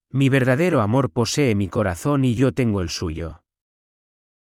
Mi verdadero amor posee mi corazón y yo tengo el suyo.